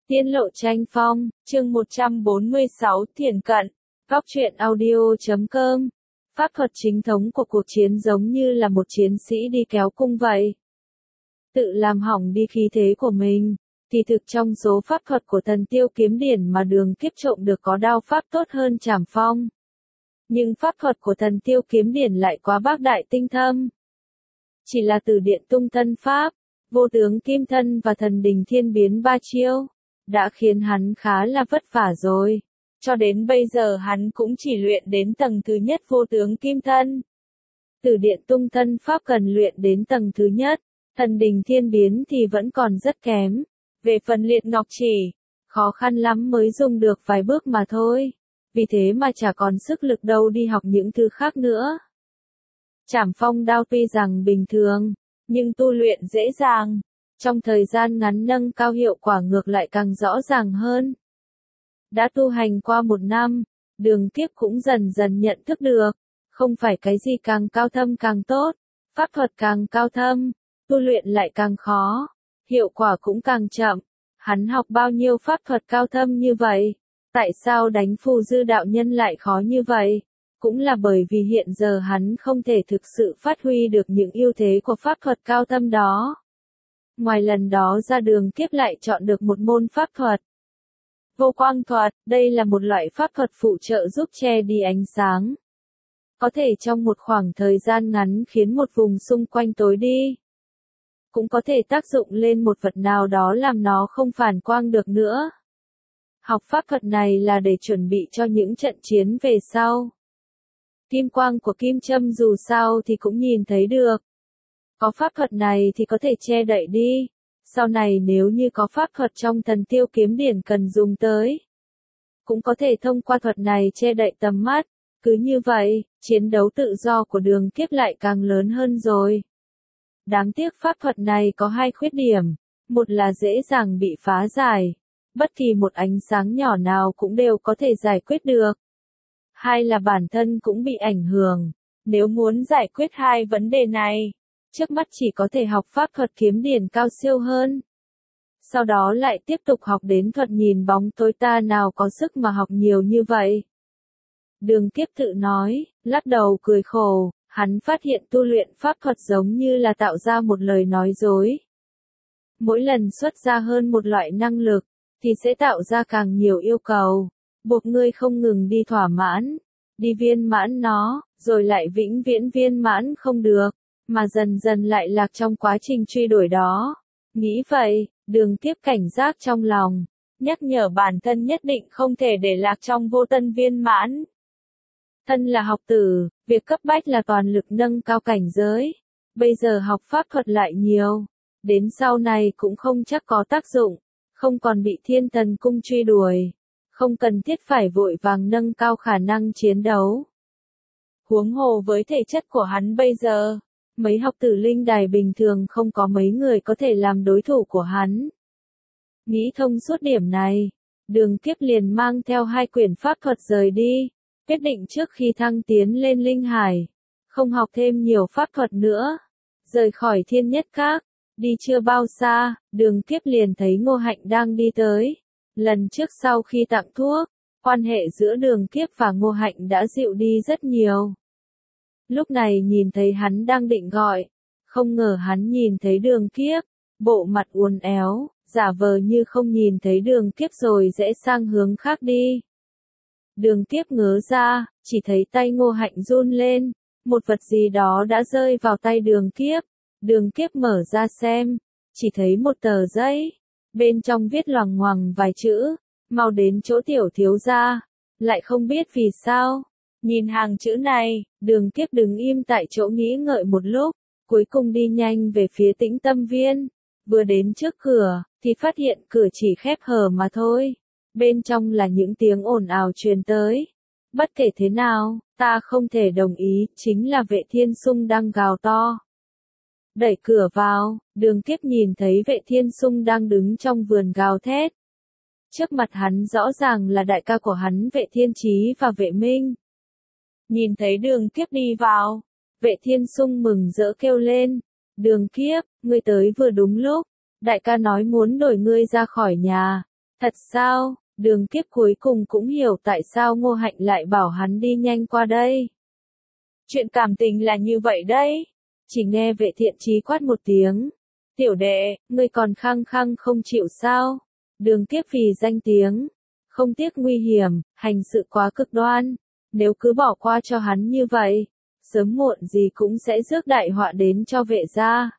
Tiên lộ tranh phong, chương 146 Thiển cận, góc truyện audio.com. Pháp thuật chính thống của cuộc chiến giống như là một chiến sĩ đi kéo cung vậy. Tự làm hỏng đi khí thế của mình, thì thực trong số pháp thuật của Thần Tiêu Kiếm Điển mà Đường Kiếp trộm được có đao pháp tốt hơn Trảm Phong. Nhưng pháp thuật của Thần Tiêu Kiếm Điển lại quá bác đại tinh thâm. Chỉ là từ Điện Tung Thân Pháp, Vô Tướng Kim Thân và Thần Đình Thiên Biến ba chiêu đã khiến hắn khá là vất vả rồi. Cho đến bây giờ hắn cũng chỉ luyện đến tầng thứ nhất Vô Tướng Kim Thân. Từ Điện Tung Thân Pháp cần luyện đến tầng thứ nhất, Thần Đình Thiên Biến thì vẫn còn rất kém. Về phần Liệt Ngọc Chỉ, khó khăn lắm mới dùng được vài bước mà thôi. Vì thế mà chả còn sức lực đâu đi học những thứ khác nữa. Trảm Phong đao tuy rằng bình thường, nhưng tu luyện dễ dàng. Trong thời gian ngắn nâng cao hiệu quả ngược lại càng rõ ràng hơn. Đã tu hành qua 1 năm, Đường Kiếp cũng dần dần nhận thức được, không phải cái gì càng cao thâm càng tốt, pháp thuật càng cao thâm, tu luyện lại càng khó, hiệu quả cũng càng chậm. Hắn học bao nhiêu pháp thuật cao thâm như vậy, tại sao đánh Phù Dư đạo nhân lại khó như vậy? Cũng là bởi vì hiện giờ hắn không thể thực sự phát huy được những ưu thế của pháp thuật cao thâm đó. Ngoài lần đó ra Đường Kiếp lại chọn được một môn pháp thuật. Vô quang thuật, đây là một loại pháp thuật phụ trợ giúp che đi ánh sáng. Có thể trong một khoảng thời gian ngắn khiến một vùng xung quanh tối đi. Cũng có thể tác dụng lên một vật nào đó làm nó không phản quang được nữa. Học pháp thuật này là để chuẩn bị cho những trận chiến về sau. Kim quang của kim châm dù sao thì cũng nhìn thấy được. Có pháp thuật này thì có thể che đậy đi. Sau này nếu như có pháp thuật trong Thần Tiêu Kiếm Điển cần dùng tới, cũng có thể thông qua thuật này che đậy tầm mắt. Cứ như vậy, chiến đấu tự do của Đường Kiếp lại càng lớn hơn rồi. Đáng tiếc pháp thuật này có 2 khuyết điểm. Một là dễ dàng bị phá giải. Bất kỳ một ánh sáng nhỏ nào cũng đều có thể giải quyết được. 2 là bản thân cũng bị ảnh hưởng. Nếu muốn giải quyết 2 vấn đề này, trước mắt chỉ có thể học pháp thuật kiếm điển cao siêu hơn. Sau đó lại tiếp tục học đến thuật nhìn bóng tối, ta nào có sức mà học nhiều như vậy. Đường Kiếp tự nói, lắc đầu cười khổ, hắn phát hiện tu luyện pháp thuật giống như là tạo ra một lời nói dối. Mỗi lần xuất ra hơn một loại năng lực, thì sẽ tạo ra càng nhiều yêu cầu, buộc ngươi không ngừng đi thỏa mãn, đi viên mãn nó, rồi lại vĩnh viễn viên mãn không được, mà dần dần lại lạc trong quá trình truy đuổi đó. Nghĩ vậy, Đường Kiếp cảnh giác trong lòng, nhắc nhở bản thân nhất định không thể để lạc trong vô tân viên mãn. Thân là học tử, việc cấp bách là toàn lực nâng cao cảnh giới. Bây giờ học pháp thuật lại nhiều, đến sau này cũng không chắc có tác dụng, không còn bị Thiên Thần Cung truy đuổi, không cần thiết phải vội vàng nâng cao khả năng chiến đấu. Huống hồ với thể chất của hắn bây giờ, mấy học tử linh đài bình thường không có mấy người có thể làm đối thủ của hắn. Nghĩ thông suốt điểm này, Đường Kiếp liền mang theo 2 quyển pháp thuật rời đi, quyết định trước khi thăng tiến lên linh hải, không học thêm nhiều pháp thuật nữa. Rời khỏi Thiên Nhất Các, đi chưa bao xa, Đường Kiếp liền thấy Ngô Hạnh đang đi tới. Lần trước sau khi tặng thuốc, quan hệ giữa Đường Kiếp và Ngô Hạnh đã dịu đi rất nhiều. Lúc này nhìn thấy hắn đang định gọi, không ngờ hắn nhìn thấy Đường Kiếp, bộ mặt uốn éo, giả vờ như không nhìn thấy Đường Kiếp rồi rẽ sang hướng khác đi. Đường Kiếp ngớ ra, chỉ thấy tay Ngô Hạnh run lên, một vật gì đó đã rơi vào tay Đường Kiếp. Đường Kiếp mở ra xem, chỉ thấy một tờ giấy, bên trong viết loằng ngoằng vài chữ, mau đến chỗ tiểu thiếu gia, lại không biết vì sao. Nhìn hàng chữ này, Đường Kiếp đứng im tại chỗ nghĩ ngợi một lúc, cuối cùng đi nhanh về phía Tĩnh Tâm Viên. Vừa đến trước cửa, thì phát hiện cửa chỉ khép hờ mà thôi. Bên trong là những tiếng ồn ào truyền tới. Bất kể thế nào, ta không thể đồng ý, chính là Vệ Thiên Sung đang gào to. Đẩy cửa vào, Đường Kiếp nhìn thấy Vệ Thiên Sung đang đứng trong vườn gào thét. Trước mặt hắn rõ ràng là đại ca của hắn Vệ Thiên Chí và Vệ Minh. Nhìn thấy Đường Kiếp đi vào, Vệ Thiên Sung mừng rỡ kêu lên, Đường Kiếp, ngươi tới vừa đúng lúc, đại ca nói muốn đổi ngươi ra khỏi nhà, Thật sao? Đường Kiếp cuối cùng cũng hiểu tại sao Ngô Hạnh lại bảo hắn đi nhanh qua đây. Chuyện cảm tình là như vậy đấy. Chỉ nghe Vệ Thiện Chí quát một tiếng. Tiểu đệ, ngươi còn khăng khăng không chịu sao? Đường Kiếp vì danh tiếng, không tiếc nguy hiểm, hành sự quá cực đoan. Nếu cứ bỏ qua cho hắn như vậy, sớm muộn gì cũng sẽ rước đại họa đến cho Vệ gia.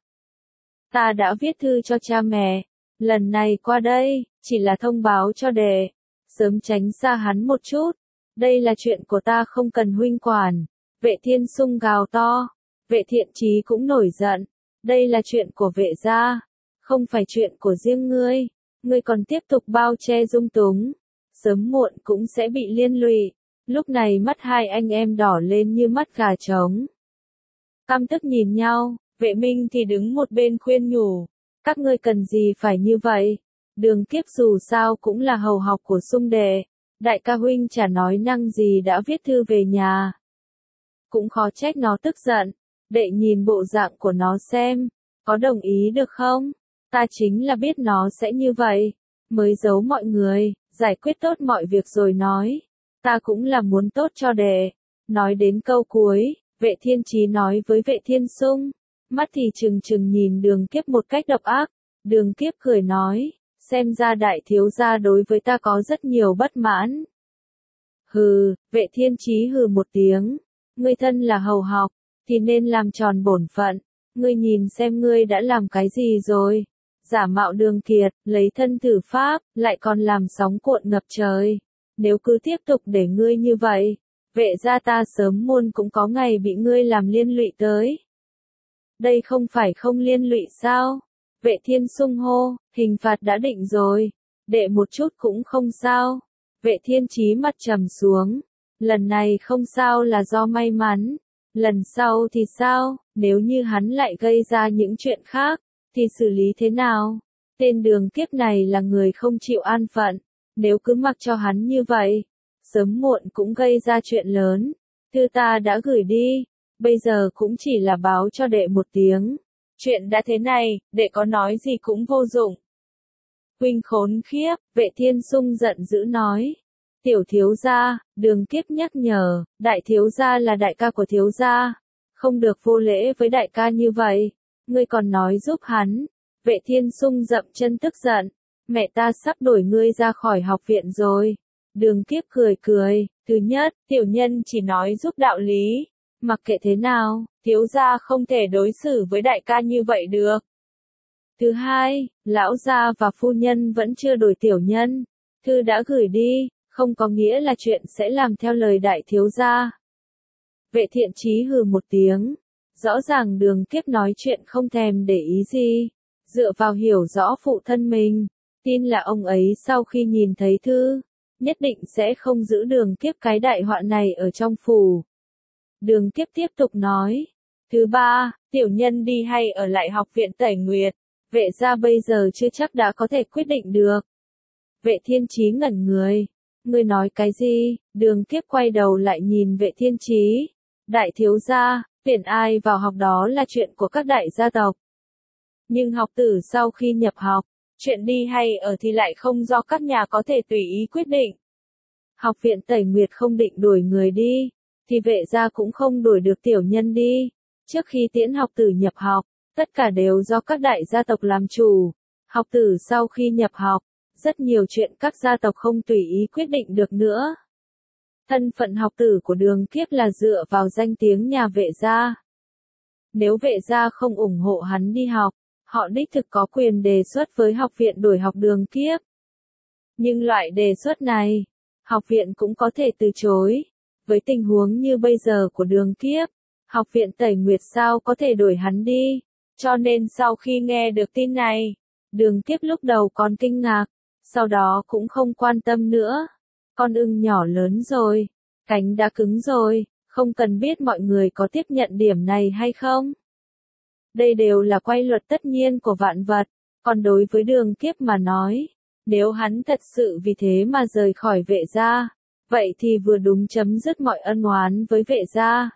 Ta đã viết thư cho cha mẹ, lần này qua đây, chỉ là thông báo cho đệ, sớm tránh xa hắn một chút. Đây là chuyện của ta không cần huynh quản. Vệ Thiên Sung gào to. Vệ Thiện Chí cũng nổi giận. Đây là chuyện của Vệ gia, không phải chuyện của riêng ngươi. Ngươi còn tiếp tục bao che dung túng, sớm muộn cũng sẽ bị liên lụy. Lúc này mắt hai anh em đỏ lên như mắt gà trống. Căm tức nhìn nhau, Vệ Minh thì đứng một bên khuyên nhủ. Các ngươi cần gì phải như vậy? Đường Kiếp dù sao cũng là hầu học của Sung đệ. Đại ca huynh chả nói năng gì đã viết thư về nhà. Cũng khó trách nó tức giận. Đệ nhìn bộ dạng của nó xem, có đồng ý được không? Ta chính là biết nó sẽ như vậy, mới giấu mọi người, giải quyết tốt mọi việc rồi nói. Ta cũng là muốn tốt cho đệ. Nói đến câu cuối, Vệ Thiên Chí nói với Vệ Thiên Sung, mắt thì trừng trừng nhìn Đường Kiếp một cách độc ác. Đường Kiếp cười nói, xem ra đại thiếu gia đối với ta có rất nhiều bất mãn. Hừ, Vệ Thiên Chí hừ một tiếng, ngươi thân là hầu học, thì nên làm tròn bổn phận. Ngươi nhìn xem ngươi đã làm cái gì rồi. Giả mạo Đường Kiệt, lấy thân thử pháp, lại còn làm sóng cuộn ngập trời. Nếu cứ tiếp tục để ngươi như vậy, Vệ gia ta sớm muộn cũng có ngày bị ngươi làm liên lụy tới. Đây không phải không liên lụy sao? Vệ Thiên Sung hô, hình phạt đã định rồi. Đệ một chút cũng không sao. Vệ Thiên Chí mặt trầm xuống. Lần này không sao là do may mắn. Lần sau thì sao? Nếu như hắn lại gây ra những chuyện khác, thì xử lý thế nào? Tên Đường Kiếp này là người không chịu an phận. Nếu cứ mặc cho hắn như vậy, sớm muộn cũng gây ra chuyện lớn. Thư ta đã gửi đi, bây giờ cũng chỉ là báo cho đệ một tiếng. Chuyện đã thế này, đệ có nói gì cũng vô dụng. Huynh khốn khiếp, Vệ Thiên Sung giận dữ nói. Tiểu thiếu gia, Đường Kiếp nhắc nhở, đại thiếu gia là đại ca của thiếu gia, không được vô lễ với đại ca như vậy. Ngươi còn nói giúp hắn. Vệ Thiên Sung dậm chân tức giận, mẹ ta sắp đuổi ngươi ra khỏi học viện rồi. Đường Kiếp cười cười, thứ nhất, tiểu nhân chỉ nói giúp đạo lý, mặc kệ thế nào, thiếu gia không thể đối xử với đại ca như vậy được. Thứ hai, lão gia và phu nhân vẫn chưa đổi tiểu nhân, thư đã gửi đi, không có nghĩa là chuyện sẽ làm theo lời đại thiếu gia. Vệ Thiện Chí hừ một tiếng, rõ ràng Đường Kiếp nói chuyện không thèm để ý gì, dựa vào hiểu rõ phụ thân mình, tin là ông ấy sau khi nhìn thấy thư, nhất định sẽ không giữ Đường Kiếp cái đại họa này ở trong phủ. Đường Kiếp tiếp tục nói, thứ ba, tiểu nhân đi hay ở lại học viện Tẩy Nguyệt, Vệ gia bây giờ chưa chắc đã có thể quyết định được. Vệ Thiên Chí ngẩn người, ngươi nói cái gì? Đường Kiếp quay đầu lại nhìn Vệ Thiên Chí, đại thiếu gia, tuyển ai vào học đó là chuyện của các đại gia tộc. Nhưng học tử sau khi nhập học, chuyện đi hay ở thì lại không do các nhà có thể tùy ý quyết định. Học viện Tẩy Nguyệt không định đuổi người đi, thì Vệ gia cũng không đuổi được tiểu nhân đi. Trước khi tiễn học tử nhập học, tất cả đều do các đại gia tộc làm chủ. Học tử sau khi nhập học, rất nhiều chuyện các gia tộc không tùy ý quyết định được nữa. Thân phận học tử của Đường Kiếp là dựa vào danh tiếng nhà Vệ gia. Nếu Vệ gia không ủng hộ hắn đi học, họ đích thực có quyền đề xuất với học viện đuổi học Đường Kiếp. Nhưng loại đề xuất này, học viện cũng có thể từ chối. Với tình huống như bây giờ của Đường Kiếp, học viện Tẩy Nguyệt sao có thể đuổi hắn đi. Cho nên sau khi nghe được tin này, Đường Kiếp lúc đầu còn kinh ngạc, sau đó cũng không quan tâm nữa. Con ưng nhỏ lớn rồi, cánh đã cứng rồi, không cần biết mọi người có tiếp nhận điểm này hay không. Đây đều là quy luật tất nhiên của vạn vật, còn đối với Đường Kiếp mà nói, nếu hắn thật sự vì thế mà rời khỏi Vệ gia, vậy thì vừa đúng chấm dứt mọi ân oán với Vệ gia.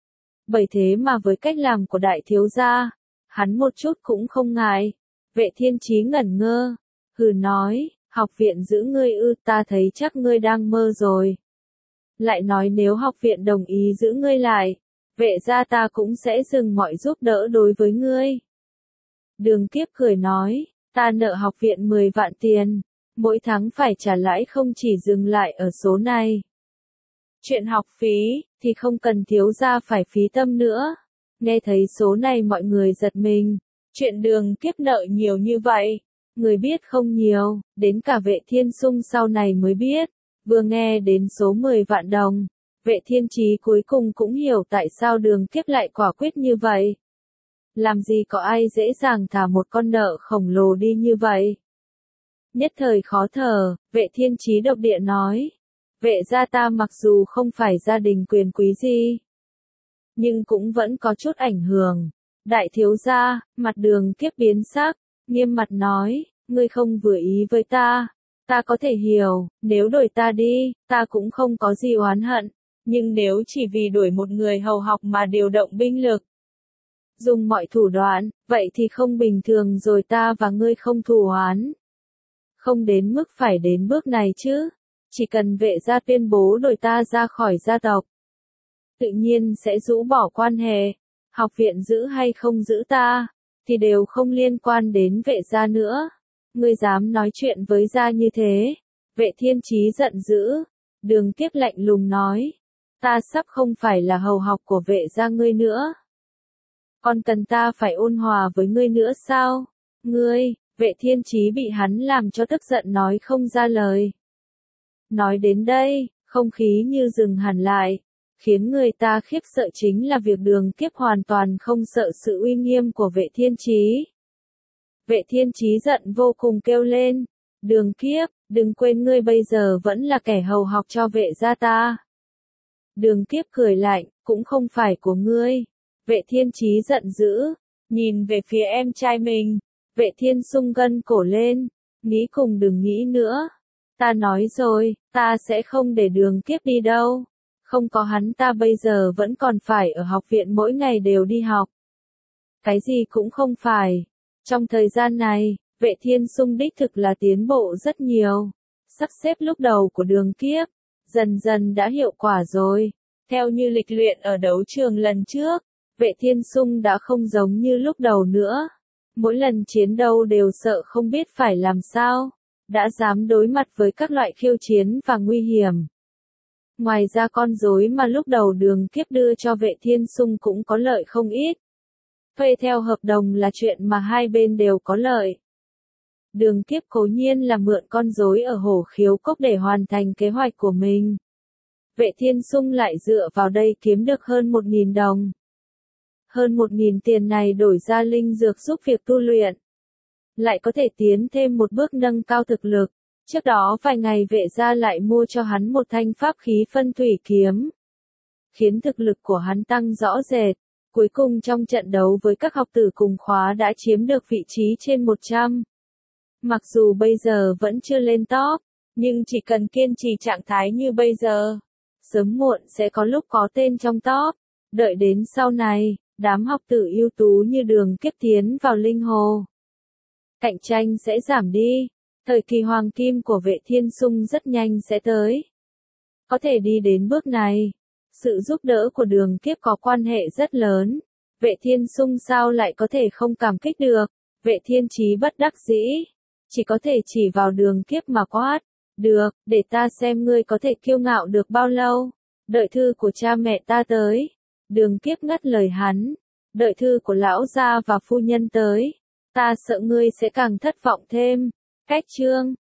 Bởi thế mà với cách làm của đại thiếu gia, hắn một chút cũng không ngại. Vệ Thiên Chí ngẩn ngơ, hừ nói, Học viện giữ ngươi ư, ta thấy chắc ngươi đang mơ rồi. Lại nói nếu học viện đồng ý giữ ngươi lại, Vệ gia ta cũng sẽ dừng mọi giúp đỡ đối với ngươi. Đường Kiếp cười nói, ta nợ học viện 10 vạn tiền, mỗi tháng phải trả lãi không chỉ dừng lại ở số này. Chuyện học phí, thì không cần thiếu gia phải phí tâm nữa. Nghe thấy số này mọi người giật mình, chuyện Đường Kiếp nợ nhiều như vậy, người biết không nhiều, đến cả Vệ Thiên Sung sau này mới biết, vừa nghe đến số 10 vạn đồng. Vệ Thiên Chí cuối cùng cũng hiểu tại sao Đường Kiếp lại quả quyết như vậy. Làm gì có ai dễ dàng thả một con nợ khổng lồ đi như vậy. Nhất thời khó thở, Vệ Thiên Chí độc địa nói. Vệ gia ta mặc dù không phải gia đình quyền quý gì, nhưng cũng vẫn có chút ảnh hưởng. Đại thiếu gia, mặt Đường Kiếp biến sắc, nghiêm mặt nói, ngươi không vừa ý với ta. Ta có thể hiểu, nếu đuổi ta đi, ta cũng không có gì oán hận. Nhưng nếu chỉ vì đuổi một người hầu học mà điều động binh lực, dùng mọi thủ đoạn, vậy thì không bình thường rồi, ta và ngươi không thù oán. Không đến mức phải đến bước này chứ. Chỉ cần Vệ gia tuyên bố đuổi ta ra khỏi gia tộc, tự nhiên sẽ rũ bỏ quan hệ. Học viện giữ hay không giữ ta, thì đều không liên quan đến Vệ gia nữa. Ngươi dám nói chuyện với gia như thế? Vệ Thiên Chí giận dữ. Đường Kiếp lạnh lùng nói, ta sắp không phải là hầu học của Vệ gia ngươi nữa. Còn cần ta phải ôn hòa với ngươi nữa sao? Ngươi, Vệ Thiên Chí bị hắn làm cho tức giận nói không ra lời. Nói đến đây, không khí như dừng hẳn lại, khiến người ta khiếp sợ chính là việc Đường Kiếp hoàn toàn không sợ sự uy nghiêm của Vệ Thiên Chí. Vệ Thiên Chí giận vô cùng kêu lên, Đường Kiếp, đừng quên ngươi bây giờ vẫn là kẻ hầu học cho Vệ gia ta. Đường Kiếp cười lạnh, cũng không phải của ngươi. Vệ Thiên Chí giận dữ, nhìn về phía em trai mình. Vệ Thiên Sung gân cổ lên, nghĩ cùng đừng nghĩ nữa. Ta nói rồi, ta sẽ không để Đường Kiếp đi đâu. Không có hắn ta bây giờ vẫn còn phải ở học viện mỗi ngày đều đi học. Cái gì cũng không phải. Trong thời gian này, Vệ Thiên Sung đích thực là tiến bộ rất nhiều. Sắp xếp lúc đầu của Đường Kiếp, dần dần đã hiệu quả rồi. Theo như lịch luyện ở đấu trường lần trước, Vệ Thiên Sung đã không giống như lúc đầu nữa. Mỗi lần chiến đấu đều sợ không biết phải làm sao, đã dám đối mặt với các loại khiêu chiến và nguy hiểm. Ngoài ra con rối mà lúc đầu Đường Kiếp đưa cho Vệ Thiên Sung cũng có lợi không ít. Thuê theo hợp đồng là chuyện mà hai bên đều có lợi. Đường Kiếp cố nhiên là mượn con rối ở Hổ Khiếu Cốc để hoàn thành kế hoạch của mình. Vệ Thiên Sung lại dựa vào đây kiếm được hơn 1.000 đồng. Hơn 1.000 tiền này đổi ra linh dược giúp việc tu luyện. Lại có thể tiến thêm một bước nâng cao thực lực. Trước đó vài ngày Vệ gia lại mua cho hắn một thanh pháp khí phân thủy kiếm, khiến thực lực của hắn tăng rõ rệt. Cuối cùng trong trận đấu với các học tử cùng khóa đã chiếm được vị trí trên 100. Mặc dù bây giờ vẫn chưa lên top, nhưng chỉ cần kiên trì trạng thái như bây giờ, sớm muộn sẽ có lúc có tên trong top. Đợi đến sau này, đám học tử ưu tú như Đường Kiếp tiến vào linh hồ, cạnh tranh sẽ giảm đi. Thời kỳ hoàng kim của Vệ Thiên Sung rất nhanh sẽ tới. Có thể đi đến bước này, sự giúp đỡ của Đường Kiếp có quan hệ rất lớn. Vệ Thiên Sung sao lại có thể không cảm kích được. Vệ Thiên Chí bất đắc dĩ, chỉ có thể chỉ vào Đường Kiếp mà quát. Được, để ta xem ngươi có thể kiêu ngạo được bao lâu. Đợi thư của cha mẹ ta tới. Đường Kiếp ngắt lời hắn. Đợi thư của lão gia và phu nhân tới. Ta sợ ngươi sẽ càng thất vọng thêm. Cách chương